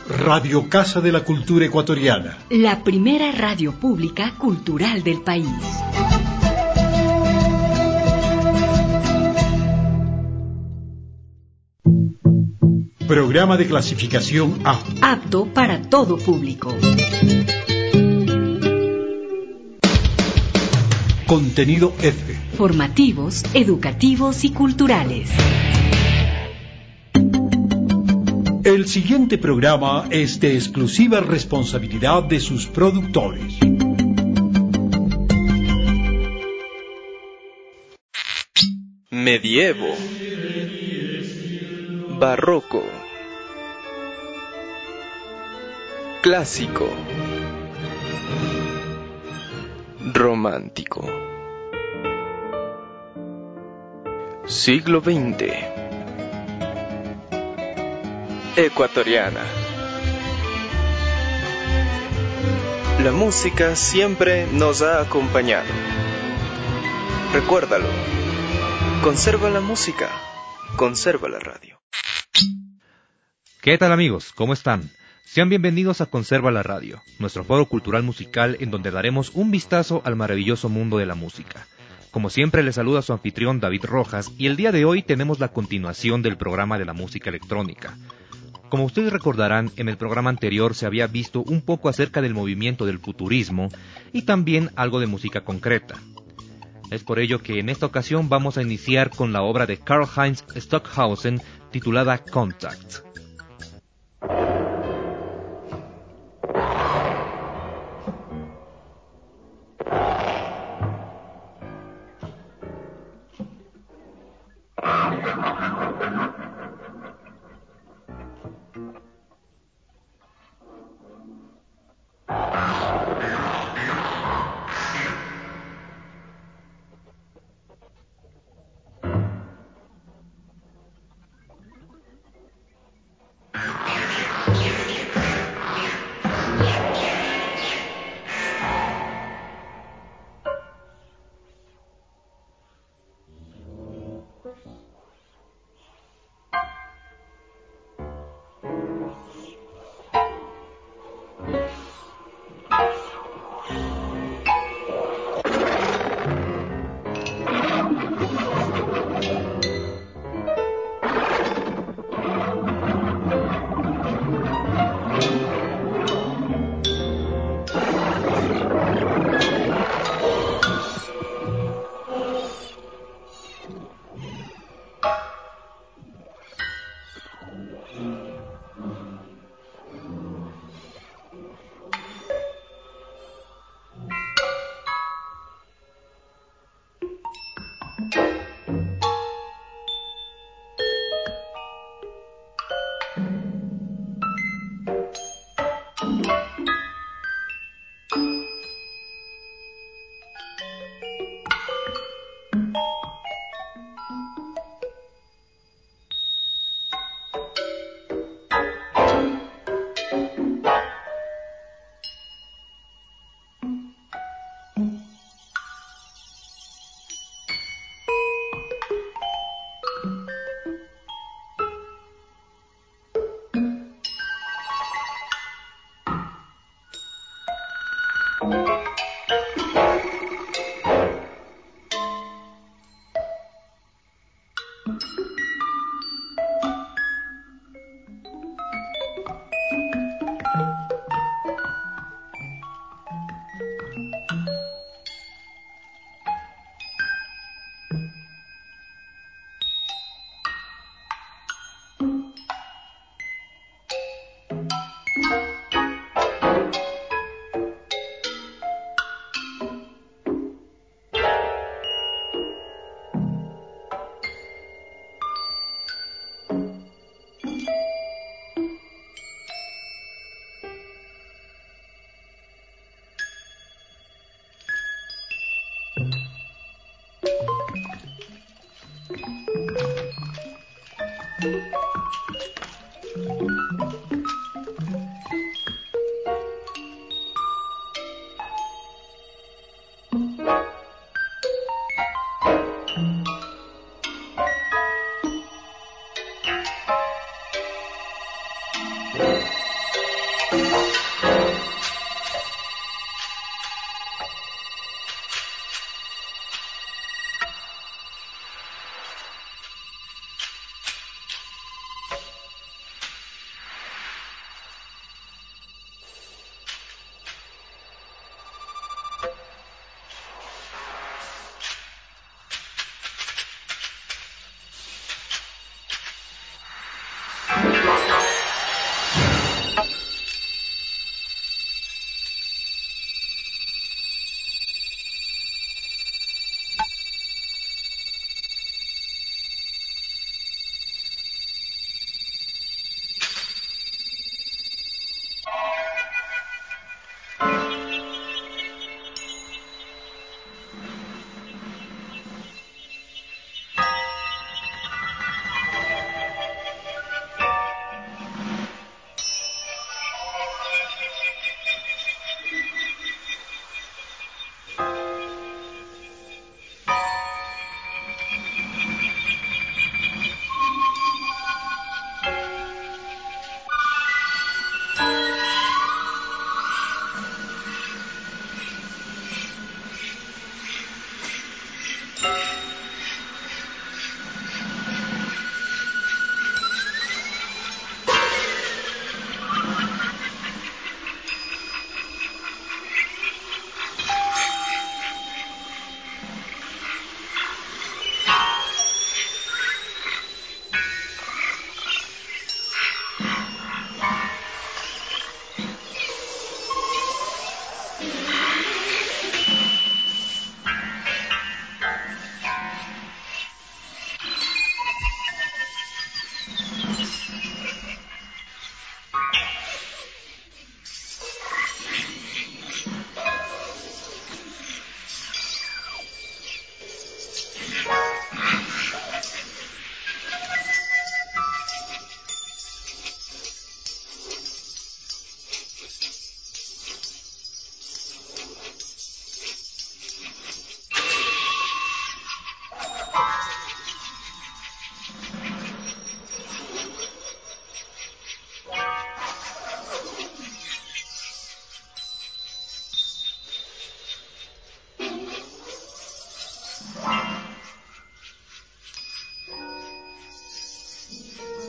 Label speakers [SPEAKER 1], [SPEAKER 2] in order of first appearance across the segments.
[SPEAKER 1] Radio Casa de la Cultura Ecuatoriana.
[SPEAKER 2] La primera radio pública cultural del país.
[SPEAKER 1] Programa de clasificación A.
[SPEAKER 2] Apto para todo público.
[SPEAKER 1] Contenido F.
[SPEAKER 2] Formativos, educativos y culturales.
[SPEAKER 1] El siguiente programa es de exclusiva responsabilidad de sus productores.
[SPEAKER 3] Medievo, barroco, clásico, romántico, siglo XX, ecuatoriana. La música siempre nos ha acompañado. Recuérdalo. Conserva la música. Conserva la radio.
[SPEAKER 4] ¿Qué tal, amigos? ¿Cómo están? Sean bienvenidos a Conserva la Radio, nuestro foro cultural musical en donde daremos un vistazo al maravilloso mundo de la música. Como siempre, les saluda su anfitrión David Rojas y el día de hoy tenemos la continuación del programa de la música electrónica. Como ustedes recordarán, en el programa anterior se había visto un poco acerca del movimiento del futurismo y también algo de música concreta. Es por ello que en esta ocasión vamos a iniciar con la obra de Karlheinz Stockhausen titulada Contact.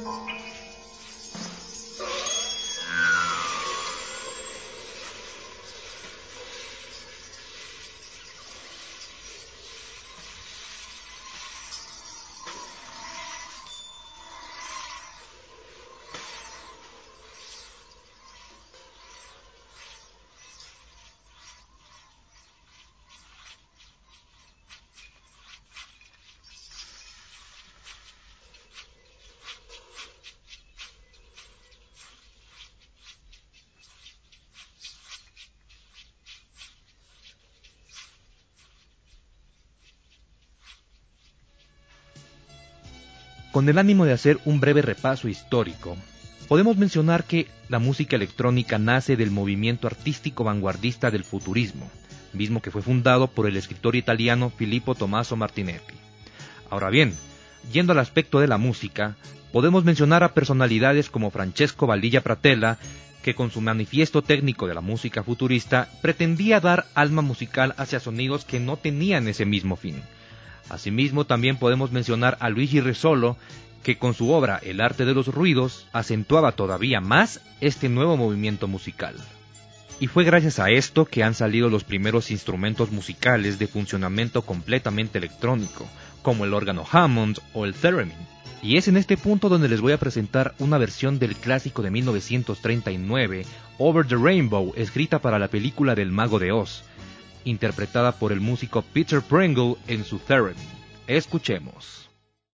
[SPEAKER 4] Con el ánimo de hacer un breve repaso histórico, podemos mencionar que la música electrónica nace del movimiento artístico vanguardista del futurismo, mismo que fue fundado por el escritor italiano Filippo Tommaso Martinetti. Ahora bien, yendo al aspecto de la música, podemos mencionar a personalidades como Francesco Valdilla Pratella, que con su manifiesto técnico de la música futurista pretendía dar alma musical hacia sonidos que no tenían ese mismo fin. Asimismo, también podemos mencionar a Luigi Russolo, que con su obra El arte de los ruidos acentuaba todavía más este nuevo movimiento musical. Y fue gracias a esto que han salido los primeros instrumentos musicales de funcionamiento completamente electrónico, como el órgano Hammond o el theremin. Y es en este punto donde les voy a presentar una versión del clásico de 1939, Over the Rainbow, escrita para la película del Mago de Oz, interpretada por el músico Peter Pringle en su theremin. Escuchemos.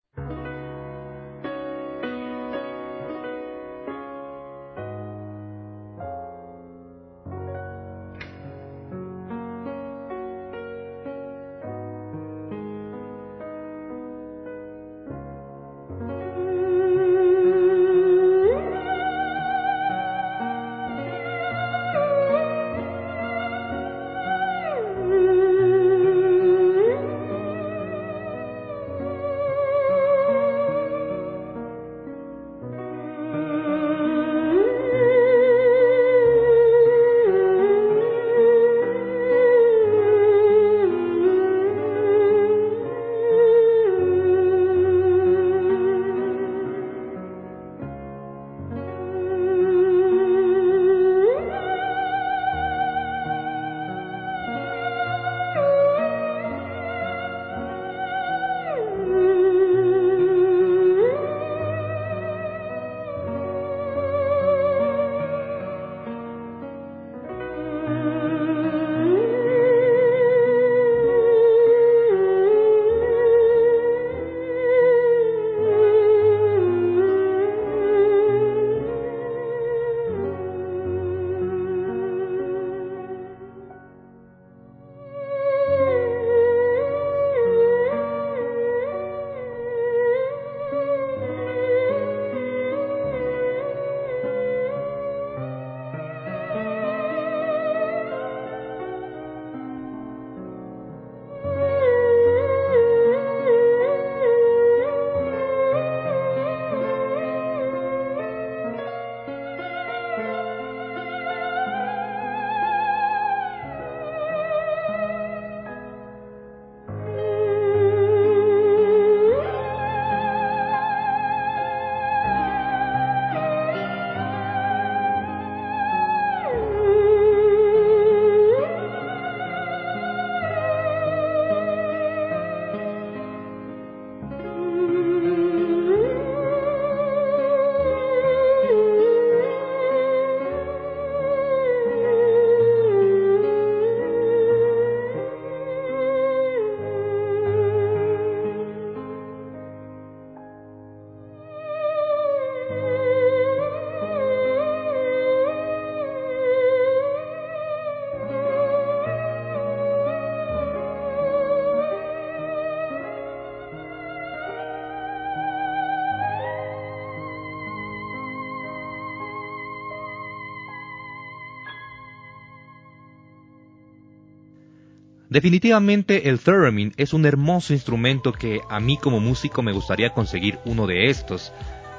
[SPEAKER 4] Definitivamente el theremin es un hermoso instrumento que a mí como músico me gustaría conseguir uno de estos,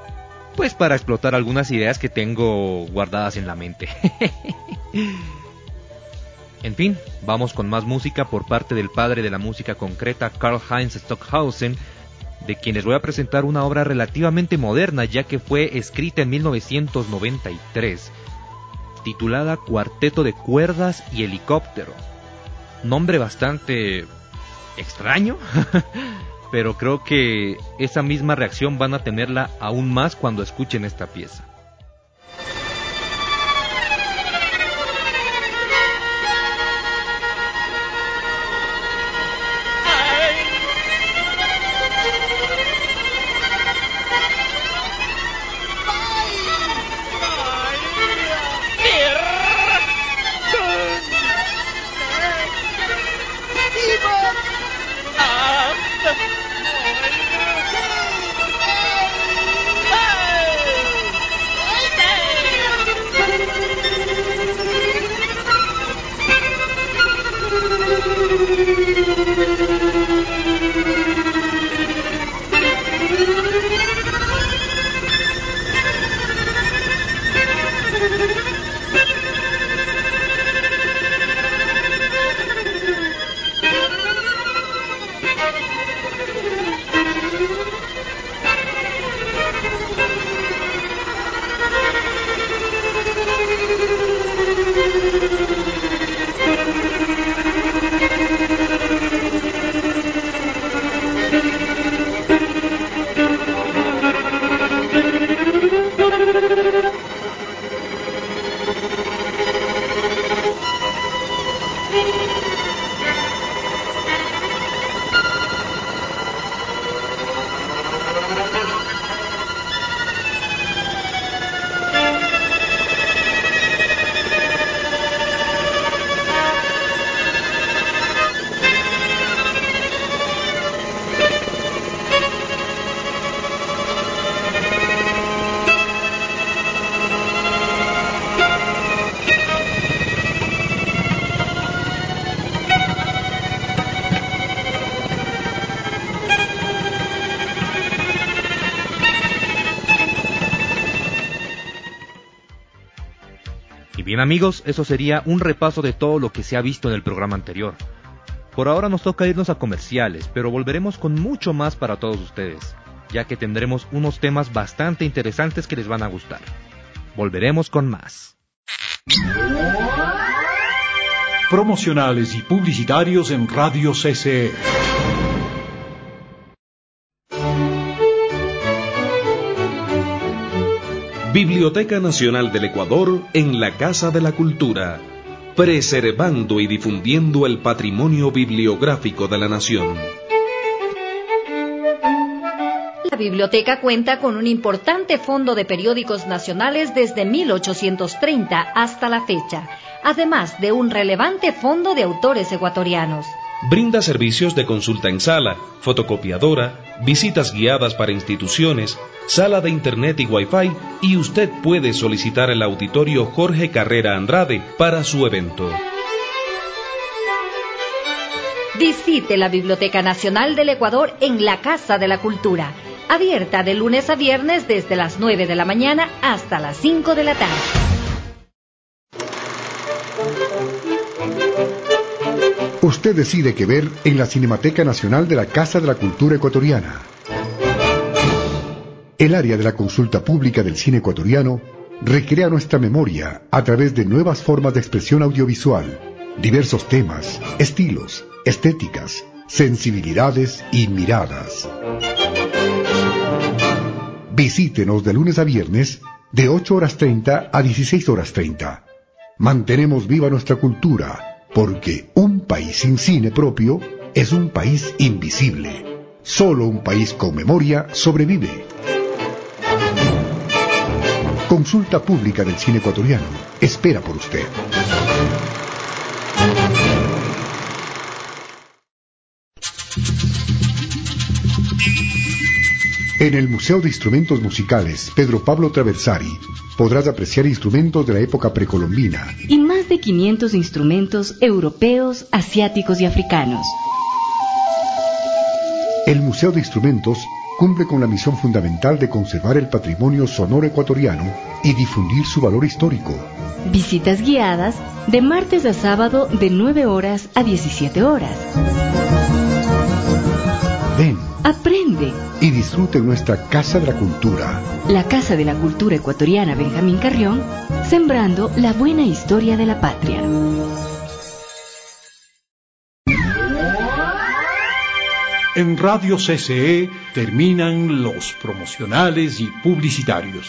[SPEAKER 4] pues para explotar algunas ideas que tengo guardadas en la mente. En fin, vamos con más música por parte del padre de la música concreta, Karl Heinz Stockhausen, de quien les voy a presentar una obra relativamente moderna, ya que fue escrita en 1993, titulada Cuarteto de Cuerdas y Helicóptero. Nombre bastante extraño, pero creo que esa misma reacción van a tenerla aún más cuando escuchen esta pieza. Bien amigos, eso sería un repaso de todo lo que se ha visto en el programa anterior. Por ahora nos toca irnos a comerciales, pero volveremos con mucho más para todos ustedes, ya que tendremos unos temas bastante interesantes que les van a gustar. Volveremos con más.
[SPEAKER 1] Promocionales y publicitarios en Radio CCE.
[SPEAKER 5] Biblioteca Nacional del Ecuador en la Casa de la Cultura, preservando y difundiendo el patrimonio bibliográfico de la nación.
[SPEAKER 2] La biblioteca cuenta con un importante fondo de periódicos nacionales desde 1830 hasta la fecha, además de un relevante fondo de autores ecuatorianos.
[SPEAKER 5] Brinda servicios de consulta en sala, fotocopiadora, visitas guiadas para instituciones, sala de internet y wifi, y usted puede solicitar el auditorio Jorge Carrera Andrade para su evento.
[SPEAKER 2] Visite la Biblioteca Nacional del Ecuador en la Casa de la Cultura, abierta de lunes a viernes desde las 9 de la mañana hasta las 5 de la tarde.
[SPEAKER 6] Usted decide qué ver en la Cinemateca Nacional de la Casa de la Cultura Ecuatoriana. El área de la consulta pública del cine ecuatoriano recrea nuestra memoria a través de nuevas formas de expresión audiovisual, diversos temas, estilos, estéticas, sensibilidades y miradas. Visítenos de lunes a viernes de 8:30 a 16:30. Mantenemos viva nuestra cultura, porque un país sin cine propio es un país invisible. Solo un país con memoria sobrevive. Consulta pública del cine ecuatoriano. Espera por usted. En el Museo de Instrumentos Musicales Pedro Pablo Traversari podrás apreciar instrumentos de la época precolombina
[SPEAKER 7] y más de 500 instrumentos europeos, asiáticos y africanos.
[SPEAKER 6] El Museo de Instrumentos cumple con la misión fundamental de conservar el patrimonio sonoro ecuatoriano y difundir su valor histórico.
[SPEAKER 7] Visitas guiadas de martes a sábado de 9 horas a 17 horas.
[SPEAKER 6] Ven
[SPEAKER 7] Aprende.
[SPEAKER 6] Y disfrute en nuestra Casa de la Cultura.
[SPEAKER 7] La Casa de la Cultura Ecuatoriana Benjamín Carrión, sembrando la buena historia de la patria.
[SPEAKER 1] En Radio CCE terminan los promocionales y publicitarios.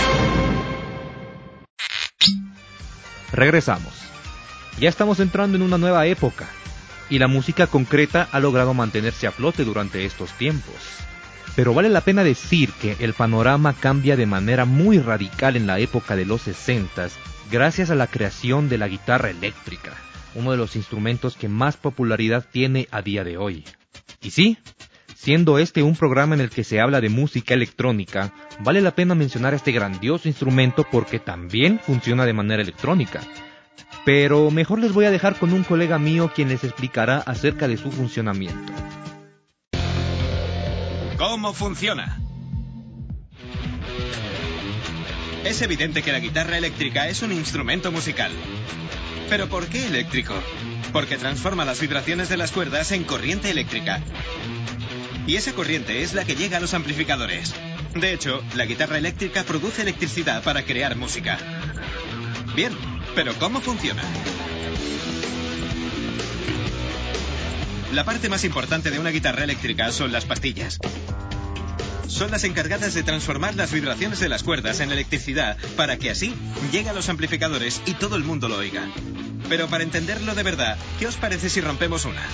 [SPEAKER 4] Regresamos. Ya estamos entrando en una nueva época, y la música concreta ha logrado mantenerse a flote durante estos tiempos. Pero vale la pena decir que el panorama cambia de manera muy radical en la época de los 60s, gracias a la creación de la guitarra eléctrica, uno de los instrumentos que más popularidad tiene a día de hoy. Y sí, siendo este un programa en el que se habla de música electrónica, vale la pena mencionar este grandioso instrumento porque también funciona de manera electrónica. Pero mejor les voy a dejar con un colega mío quien les explicará acerca de su funcionamiento.
[SPEAKER 8] ¿Cómo funciona? Es evidente que la guitarra eléctrica es un instrumento musical. ¿Pero por qué eléctrico? Porque transforma las vibraciones de las cuerdas en corriente eléctrica. Y esa corriente es la que llega a los amplificadores. De hecho, la guitarra eléctrica produce electricidad para crear música. Bien, pero ¿cómo funciona? La parte más importante de una guitarra eléctrica son las pastillas. Son las encargadas de transformar las vibraciones de las cuerdas en electricidad para que así llegue a los amplificadores y todo el mundo lo oiga. Pero para entenderlo de verdad, ¿qué os parece si rompemos una?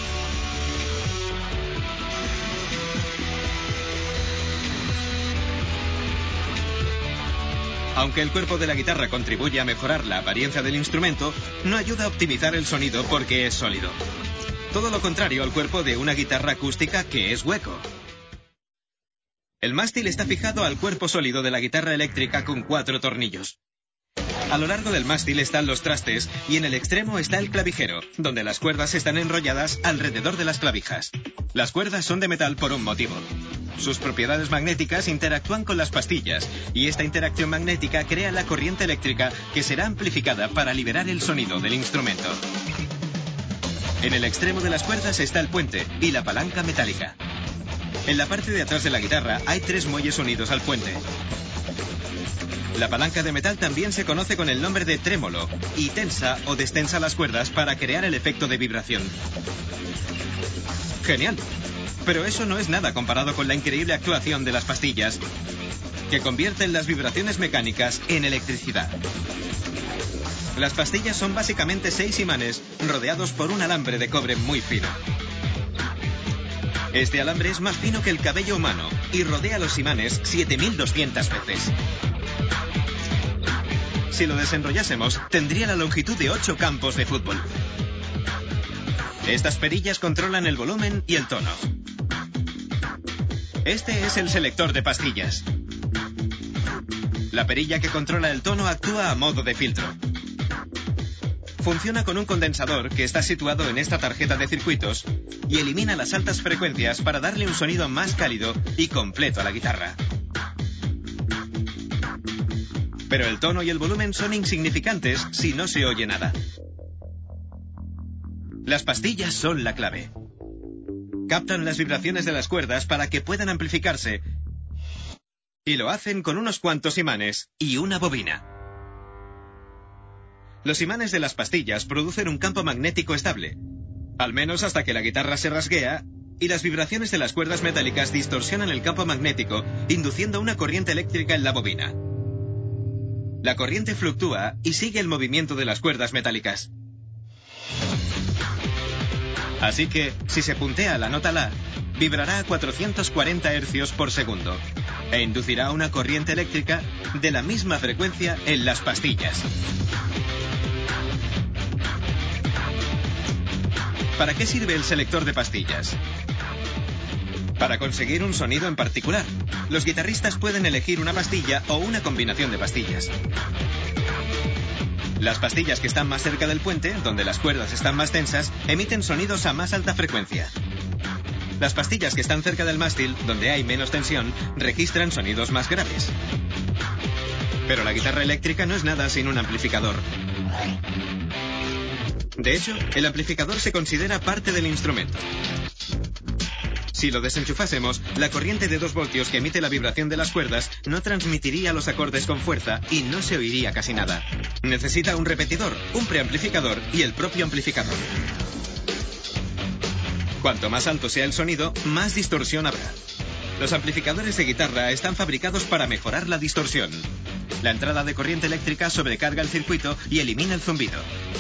[SPEAKER 8] Aunque el cuerpo de la guitarra contribuye a mejorar la apariencia del instrumento, no ayuda a optimizar el sonido porque es sólido. Todo lo contrario al cuerpo de una guitarra acústica que es hueco. El mástil está fijado al cuerpo sólido de la guitarra eléctrica con 4 tornillos. A lo largo del mástil están los trastes y en el extremo está el clavijero, donde las cuerdas están enrolladas alrededor de las clavijas. Las cuerdas son de metal por un motivo. Sus propiedades magnéticas interactúan con las pastillas y esta interacción magnética crea la corriente eléctrica que será amplificada para liberar el sonido del instrumento. En el extremo de las cuerdas está el puente y la palanca metálica. En la parte de atrás de la guitarra hay 3 muelles unidos al puente. La palanca de metal también se conoce con el nombre de trémolo y tensa o destensa las cuerdas para crear el efecto de vibración. ¡Genial! Pero eso no es nada comparado con la increíble actuación de las pastillas, que convierten las vibraciones mecánicas en electricidad. Las pastillas son básicamente 6 imanes rodeados por un alambre de cobre muy fino. Este alambre es más fino que el cabello humano y rodea los imanes 7200 veces. Si lo desenrollásemos, tendría la longitud de 8 campos de fútbol. Estas perillas controlan el volumen y el tono. Este es el selector de pastillas. La perilla que controla el tono actúa a modo de filtro. Funciona con un condensador que está situado en esta tarjeta de circuitos y elimina las altas frecuencias para darle un sonido más cálido y completo a la guitarra. Pero el tono y el volumen son insignificantes si no se oye nada. Las pastillas son la clave. Captan las vibraciones de las cuerdas para que puedan amplificarse y lo hacen con unos cuantos imanes y una bobina. Los imanes de las pastillas producen un campo magnético estable, al menos hasta que la guitarra se rasguea y las vibraciones de las cuerdas metálicas distorsionan el campo magnético, induciendo una corriente eléctrica en la bobina. La corriente fluctúa y sigue el movimiento de las cuerdas metálicas. Así que, si se puntea la nota La, vibrará a 440 Hz por segundo e inducirá una corriente eléctrica de la misma frecuencia en las pastillas. ¿Para qué sirve el selector de pastillas? Para conseguir un sonido en particular. Los guitarristas pueden elegir una pastilla o una combinación de pastillas. Las pastillas que están más cerca del puente, donde las cuerdas están más tensas, emiten sonidos a más alta frecuencia. Las pastillas que están cerca del mástil, donde hay menos tensión, registran sonidos más graves. Pero la guitarra eléctrica no es nada sin un amplificador. De hecho, el amplificador se considera parte del instrumento. Si lo desenchufásemos, la corriente de 2 voltios que emite la vibración de las cuerdas no transmitiría los acordes con fuerza y no se oiría casi nada. Necesita un repetidor, un preamplificador y el propio amplificador. Cuanto más alto sea el sonido, más distorsión habrá. Los amplificadores de guitarra están fabricados para mejorar la distorsión. La entrada de corriente eléctrica sobrecarga el circuito y elimina el zumbido.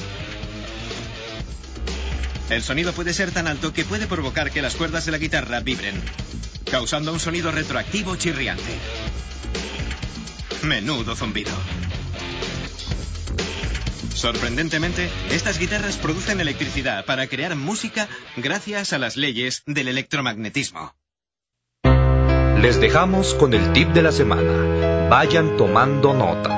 [SPEAKER 8] El sonido puede ser tan alto que puede provocar que las cuerdas de la guitarra vibren, causando un sonido retroactivo chirriante. Menudo zumbido. Sorprendentemente, estas guitarras producen electricidad para crear música gracias a las leyes del electromagnetismo.
[SPEAKER 4] Les dejamos con el tip de la semana. Vayan tomando nota.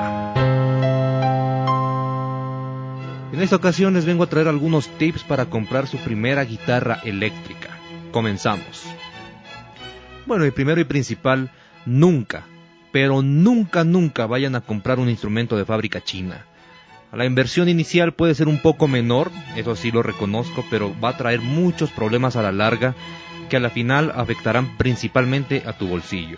[SPEAKER 4] En esta ocasión les vengo a traer algunos tips para comprar su primera guitarra eléctrica. Comenzamos. Bueno, y primero y principal, nunca, pero nunca vayan a comprar un instrumento de fábrica china. La inversión inicial puede ser un poco menor, eso sí lo reconozco, pero va a traer muchos problemas a la larga que a la final afectarán principalmente a tu bolsillo.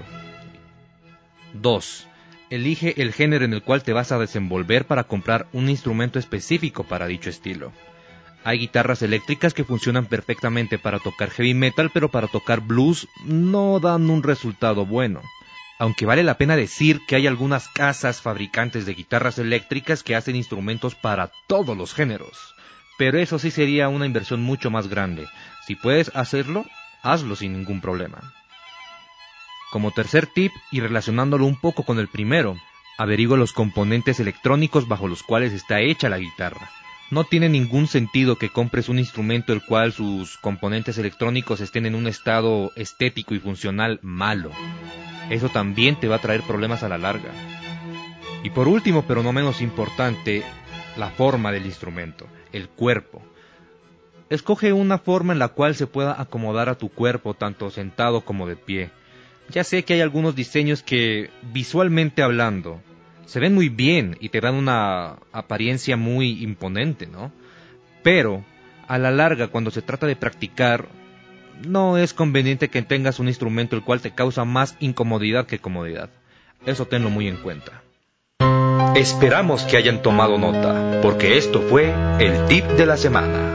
[SPEAKER 4] 2. Elige el género en el cual te vas a desenvolver para comprar un instrumento específico para dicho estilo. Hay guitarras eléctricas que funcionan perfectamente para tocar heavy metal, pero para tocar blues no dan un resultado bueno. Aunque vale la pena decir que hay algunas casas fabricantes de guitarras eléctricas que hacen instrumentos para todos los géneros. Pero eso sí sería una inversión mucho más grande. Si puedes hacerlo, hazlo sin ningún problema. Como tercer tip, y relacionándolo un poco con el primero, averigua los componentes electrónicos bajo los cuales está hecha la guitarra. No tiene ningún sentido que compres un instrumento el cual sus componentes electrónicos estén en un estado estético y funcional malo. Eso también te va a traer problemas a la larga. Y por último, pero no menos importante, la forma del instrumento, el cuerpo. Escoge una forma en la cual se pueda acomodar a tu cuerpo, tanto sentado como de pie. Ya sé que hay algunos diseños que, visualmente hablando, se ven muy bien y te dan una apariencia muy imponente, ¿no? Pero, a la larga, cuando se trata de practicar, no es conveniente que tengas un instrumento el cual te causa más incomodidad que comodidad. Eso tenlo muy en cuenta. Esperamos que hayan tomado nota, porque esto fue el tip de la semana.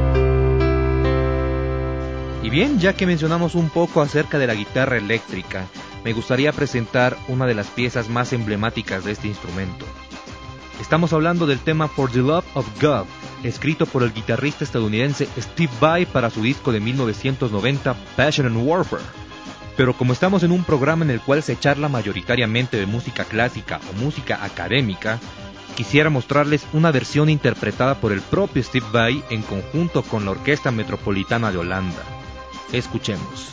[SPEAKER 4] Y bien, ya que mencionamos un poco acerca de la guitarra eléctrica, me gustaría presentar una de las piezas más emblemáticas de este instrumento. Estamos hablando del tema For the Love of God, escrito por el guitarrista estadounidense Steve Vai para su disco de 1990, Passion and Warfare. Pero como estamos en un programa en el cual se charla mayoritariamente de música clásica o música académica, quisiera mostrarles una versión interpretada por el propio Steve Vai en conjunto con la Orquesta Metropolitana de Holanda. Escuchemos.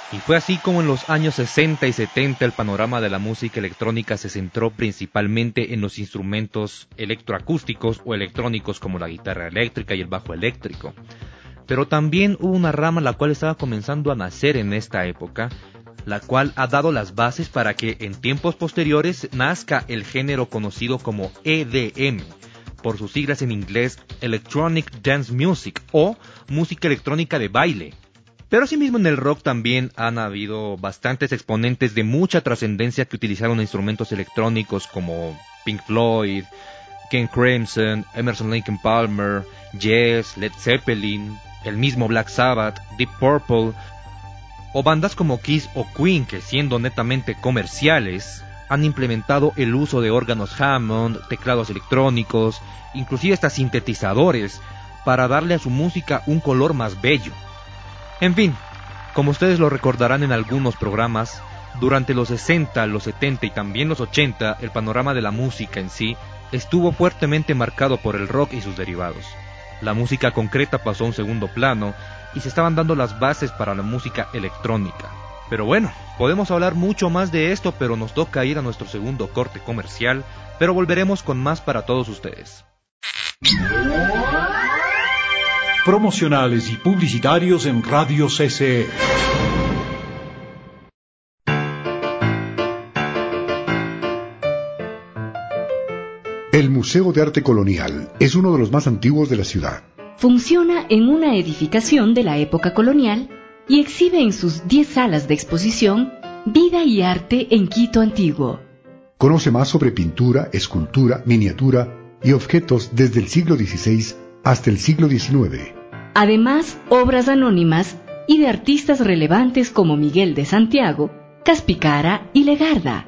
[SPEAKER 4] Y fue así como en los años 60 y 70 el panorama de la música electrónica se centró principalmente en los instrumentos electroacústicos o electrónicos como la guitarra eléctrica y el bajo eléctrico. Pero también hubo una rama la cual estaba comenzando a nacer en esta época, la cual ha dado las bases para que en tiempos posteriores nazca el género conocido como EDM, por sus siglas en inglés Electronic Dance Music o música electrónica de baile. Pero asimismo en el rock también han habido bastantes exponentes de mucha trascendencia que utilizaron instrumentos electrónicos como Pink Floyd, King Crimson, Emerson Lake and Palmer, Yes, Led Zeppelin, el mismo Black Sabbath, Deep Purple, o bandas como Kiss o Queen que siendo netamente comerciales han implementado el uso de órganos Hammond, teclados electrónicos, inclusive hasta sintetizadores para darle a su música un color más bello. En fin, como ustedes lo recordarán en algunos programas, durante los 60, los 70 y también los 80, el panorama de la música en sí estuvo fuertemente marcado por el rock y sus derivados. La música concreta pasó a un segundo plano y se estaban dando las bases para la música electrónica. Pero bueno, podemos hablar mucho más de esto, pero nos toca ir a nuestro segundo corte comercial, pero volveremos con más para todos ustedes.
[SPEAKER 1] Promocionales y publicitarios en Radio CCE.
[SPEAKER 6] El Museo de Arte Colonial es uno de los más antiguos de la ciudad.
[SPEAKER 7] Funciona en una edificación de la época colonial y exhibe en sus 10 salas de exposición vida y arte en Quito antiguo.
[SPEAKER 6] Conoce más sobre pintura, escultura, miniatura y objetos desde el siglo XVI hasta el siglo XIX.
[SPEAKER 7] Además, obras anónimas y de artistas relevantes como Miguel de Santiago, Caspicara y Legarda.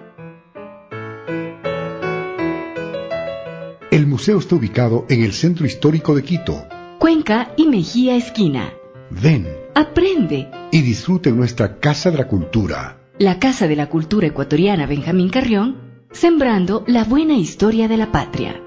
[SPEAKER 6] El museo está ubicado en el centro histórico de Quito,
[SPEAKER 7] Cuenca y Mejía esquina.
[SPEAKER 6] Ven,
[SPEAKER 7] aprende
[SPEAKER 6] y disfrute nuestra Casa de la Cultura.
[SPEAKER 7] La Casa de la Cultura Ecuatoriana Benjamín Carrión, sembrando la buena historia de la patria.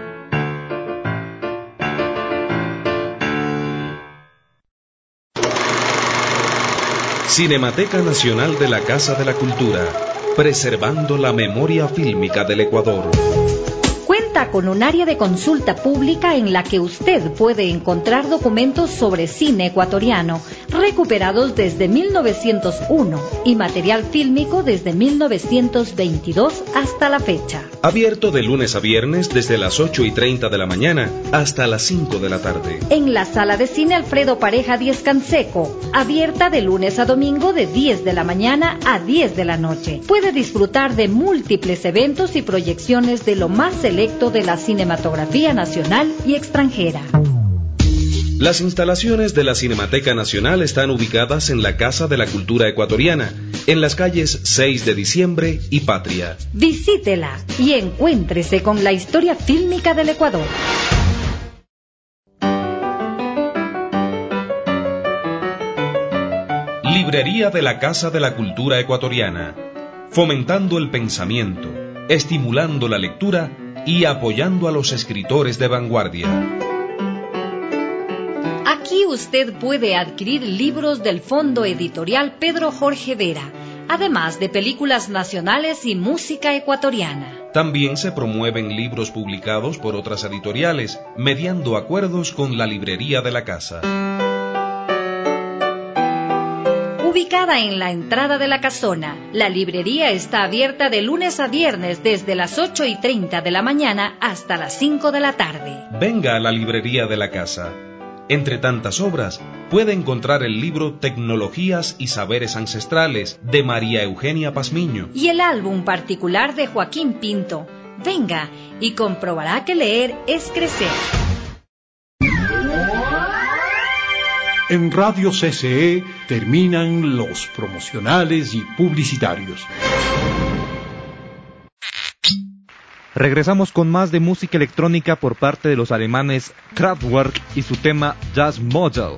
[SPEAKER 5] Cinemateca Nacional de la Casa de la Cultura, preservando la memoria fílmica del Ecuador.
[SPEAKER 2] Cuenta con un área de consulta pública en la que usted puede encontrar documentos sobre cine ecuatoriano recuperados desde 1901 y material fílmico desde 1922 hasta la fecha.
[SPEAKER 5] Abierto de lunes a viernes desde las 8:30 de la mañana hasta las 5 de la tarde.
[SPEAKER 2] En la sala de cine Alfredo Pareja 10 Canseco, abierta de lunes a domingo de 10 de la mañana a 10 de la noche. Puede disfrutar de múltiples eventos y proyecciones de lo más selecto de la cinematografía nacional y extranjera.
[SPEAKER 5] Las instalaciones de la Cinemateca Nacional están ubicadas en la Casa de la Cultura Ecuatoriana, en las calles 6 de Diciembre y Patria.
[SPEAKER 2] Visítela y encuéntrese con la historia fílmica del Ecuador.
[SPEAKER 5] Librería de la Casa de la Cultura Ecuatoriana, fomentando el pensamiento, estimulando la lectura y apoyando a los escritores de vanguardia.
[SPEAKER 2] Aquí usted puede adquirir libros del Fondo Editorial Pedro Jorge Vera, además de películas nacionales y música ecuatoriana.
[SPEAKER 5] También se promueven libros publicados por otras editoriales, mediando acuerdos con la librería de la casa.
[SPEAKER 2] Ubicada en la entrada de la casona, la librería está abierta de lunes a viernes desde las 8:30 de la mañana hasta las 5 de la tarde.
[SPEAKER 5] Venga a la librería de la casa. Entre tantas obras, puede encontrar el libro Tecnologías y Saberes Ancestrales, de María Eugenia Pazmiño.
[SPEAKER 2] Y el álbum particular de Joaquín Pinto. Venga y comprobará que leer es crecer.
[SPEAKER 1] En Radio CCE terminan los promocionales y publicitarios.
[SPEAKER 4] Regresamos con más de música electrónica por parte de los alemanes Kraftwerk y su tema Das Model.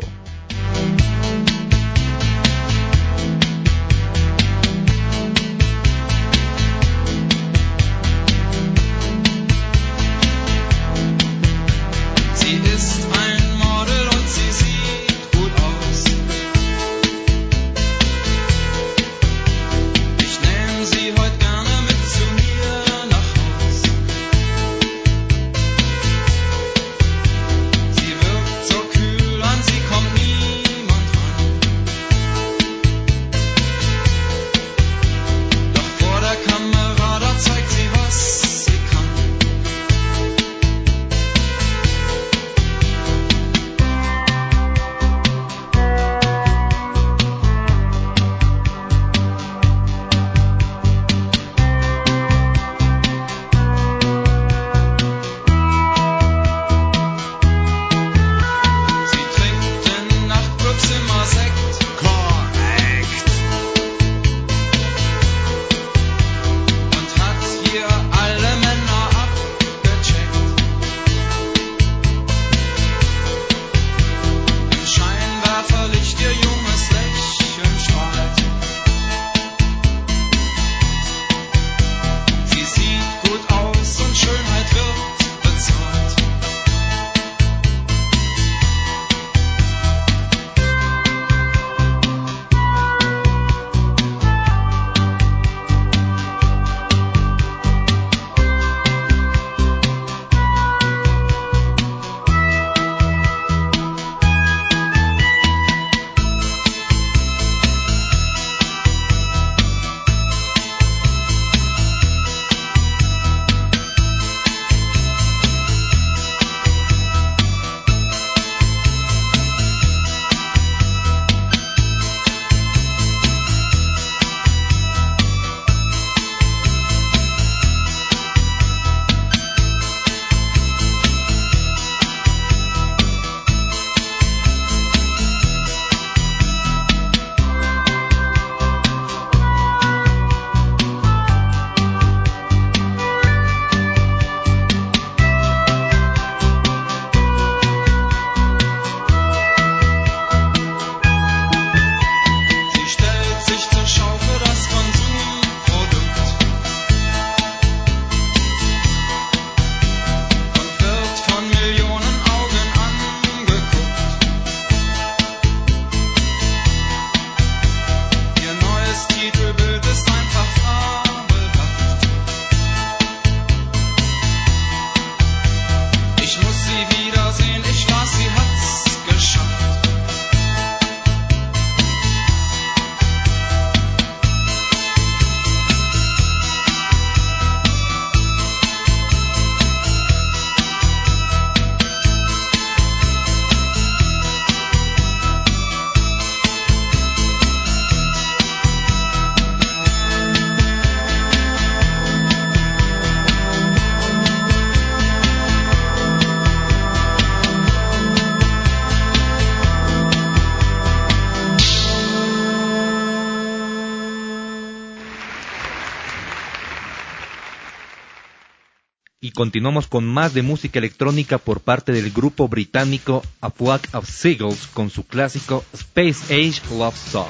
[SPEAKER 4] y continuamos con más de música electrónica por parte del grupo británico A Flock of Seagulls con su clásico Space Age Love Song.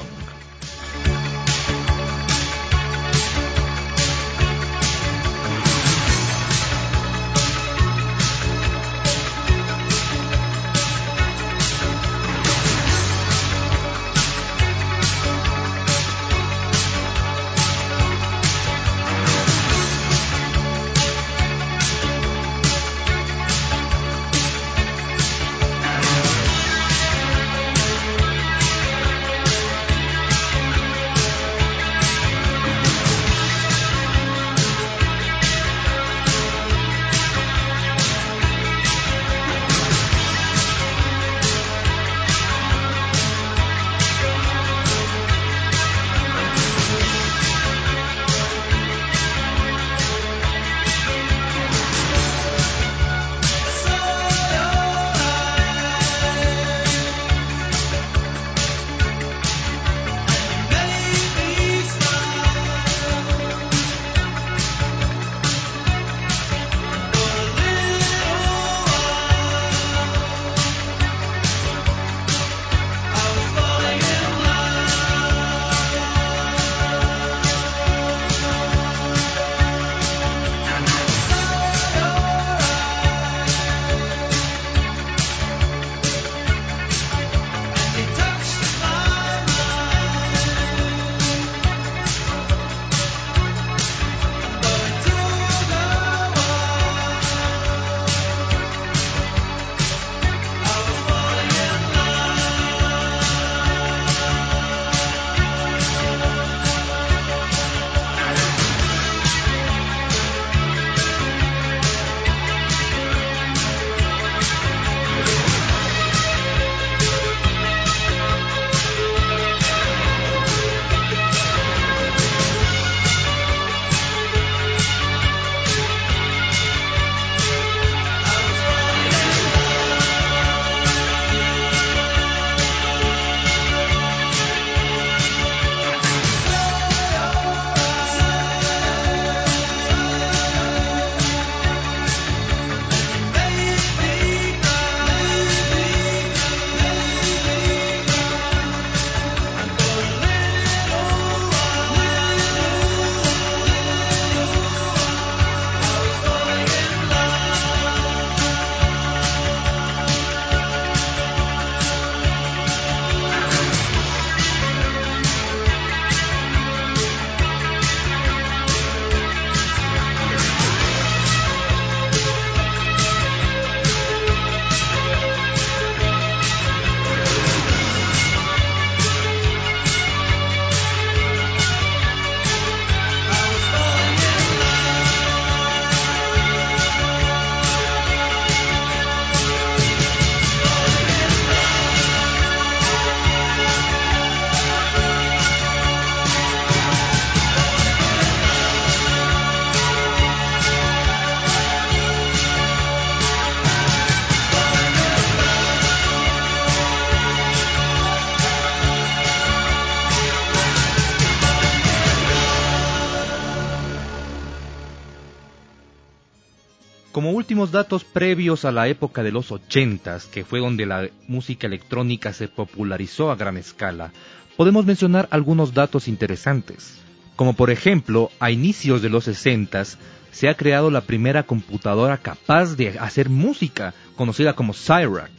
[SPEAKER 4] Como últimos datos previos a la época de los 80s, que fue donde la música electrónica se popularizó a gran escala, podemos mencionar algunos datos interesantes. Como por ejemplo, a inicios de los 60s se ha creado la primera computadora capaz de hacer música, conocida como Cyrac.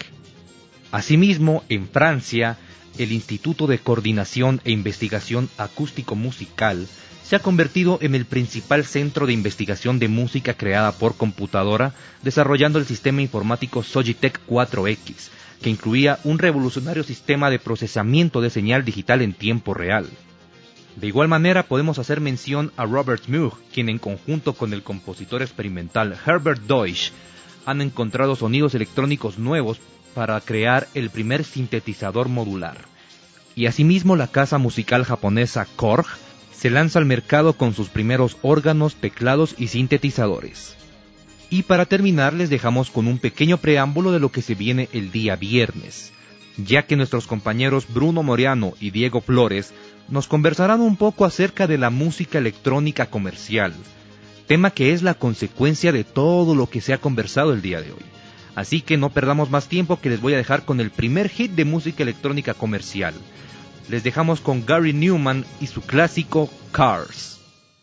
[SPEAKER 4] Asimismo, en Francia, el Instituto de Coordinación e Investigación Acústico-Musical se ha convertido en el principal centro de investigación de música creada por computadora, desarrollando el sistema informático Sogitech 4X, que incluía un revolucionario sistema de procesamiento de señal digital en tiempo real. De igual manera, podemos hacer mención a Robert Moog, quien en conjunto con el compositor experimental Herbert Deutsch han encontrado sonidos electrónicos nuevos para crear el primer sintetizador modular. Y asimismo, la casa musical japonesa Korg se lanza al mercado con sus primeros órganos, teclados y sintetizadores. Y para terminar, les dejamos con un pequeño preámbulo de lo que se viene el día viernes, ya que nuestros compañeros Bruno Moriano y Diego Flores nos conversarán un poco acerca de la música electrónica comercial, tema que es la consecuencia de todo lo que se ha conversado el día de hoy. Así que no perdamos más tiempo, que les voy a dejar con el primer hit de música electrónica comercial. Les dejamos con Gary Newman y su clásico Cars.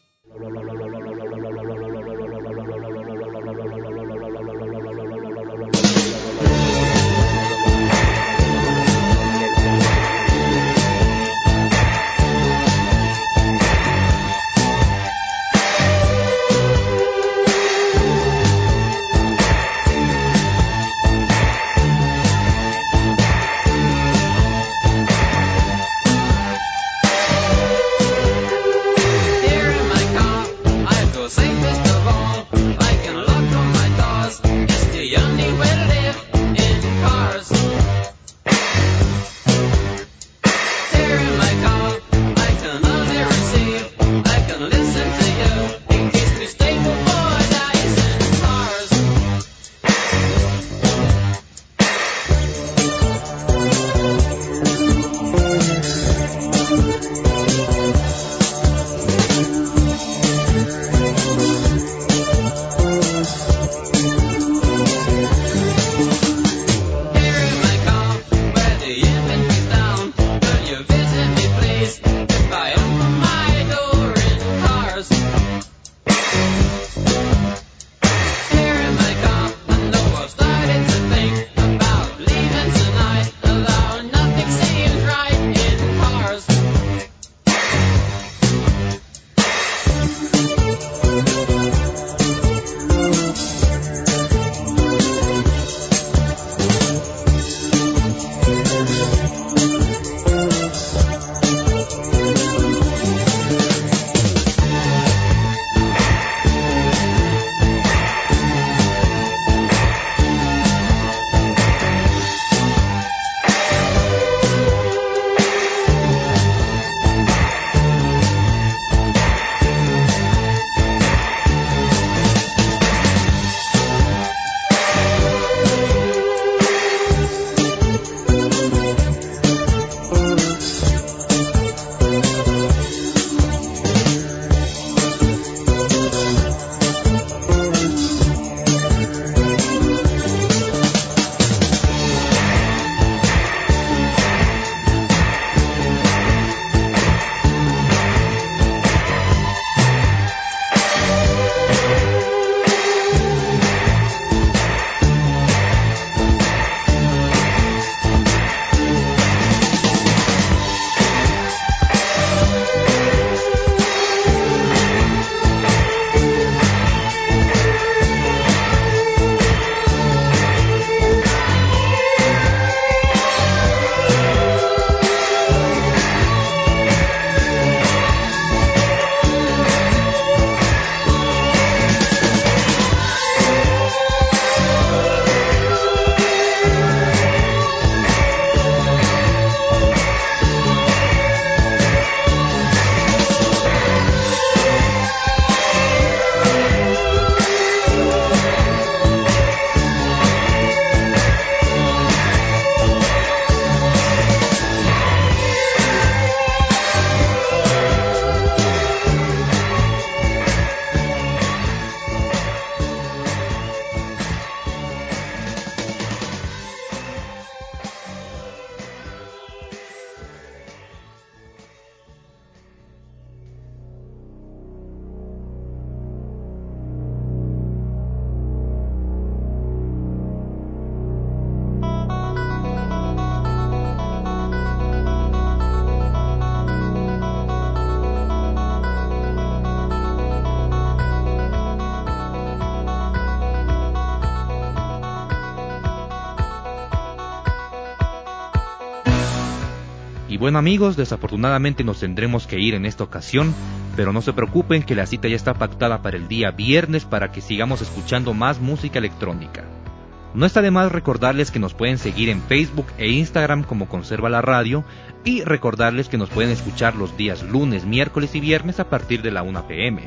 [SPEAKER 4] Y bueno amigos, desafortunadamente nos tendremos que ir en esta ocasión, pero no se preocupen que la cita ya está pactada para el día viernes para que sigamos escuchando más música electrónica. No está de más recordarles que nos pueden seguir en Facebook e Instagram como Conserva la Radio y recordarles que nos pueden escuchar los días lunes, miércoles y viernes a partir de la 1 p.m.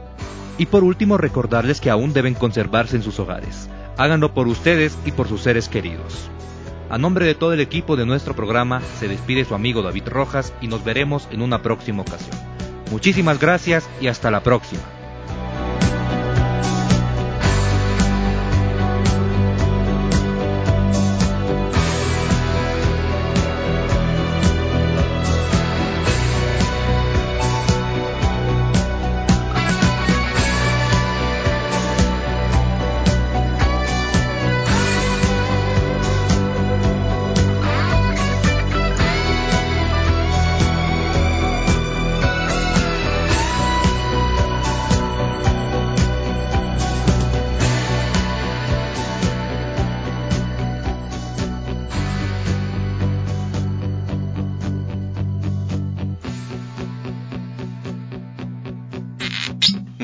[SPEAKER 4] Y por último recordarles que aún deben conservarse en sus hogares. Háganlo por ustedes y por sus seres queridos. A nombre de todo el equipo de nuestro programa, se despide su amigo David Rojas y nos veremos en una próxima ocasión. Muchísimas gracias y hasta la próxima.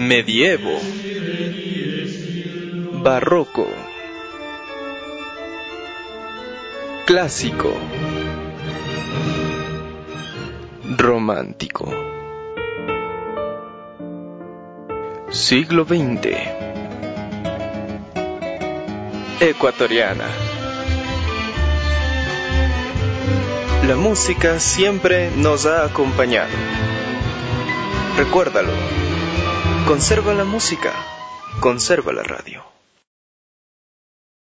[SPEAKER 3] medievo, barroco, clásico, romántico, siglo XX, ecuatoriana. La música siempre nos ha acompañado. Recuérdalo. Conserva la música, conserva la radio.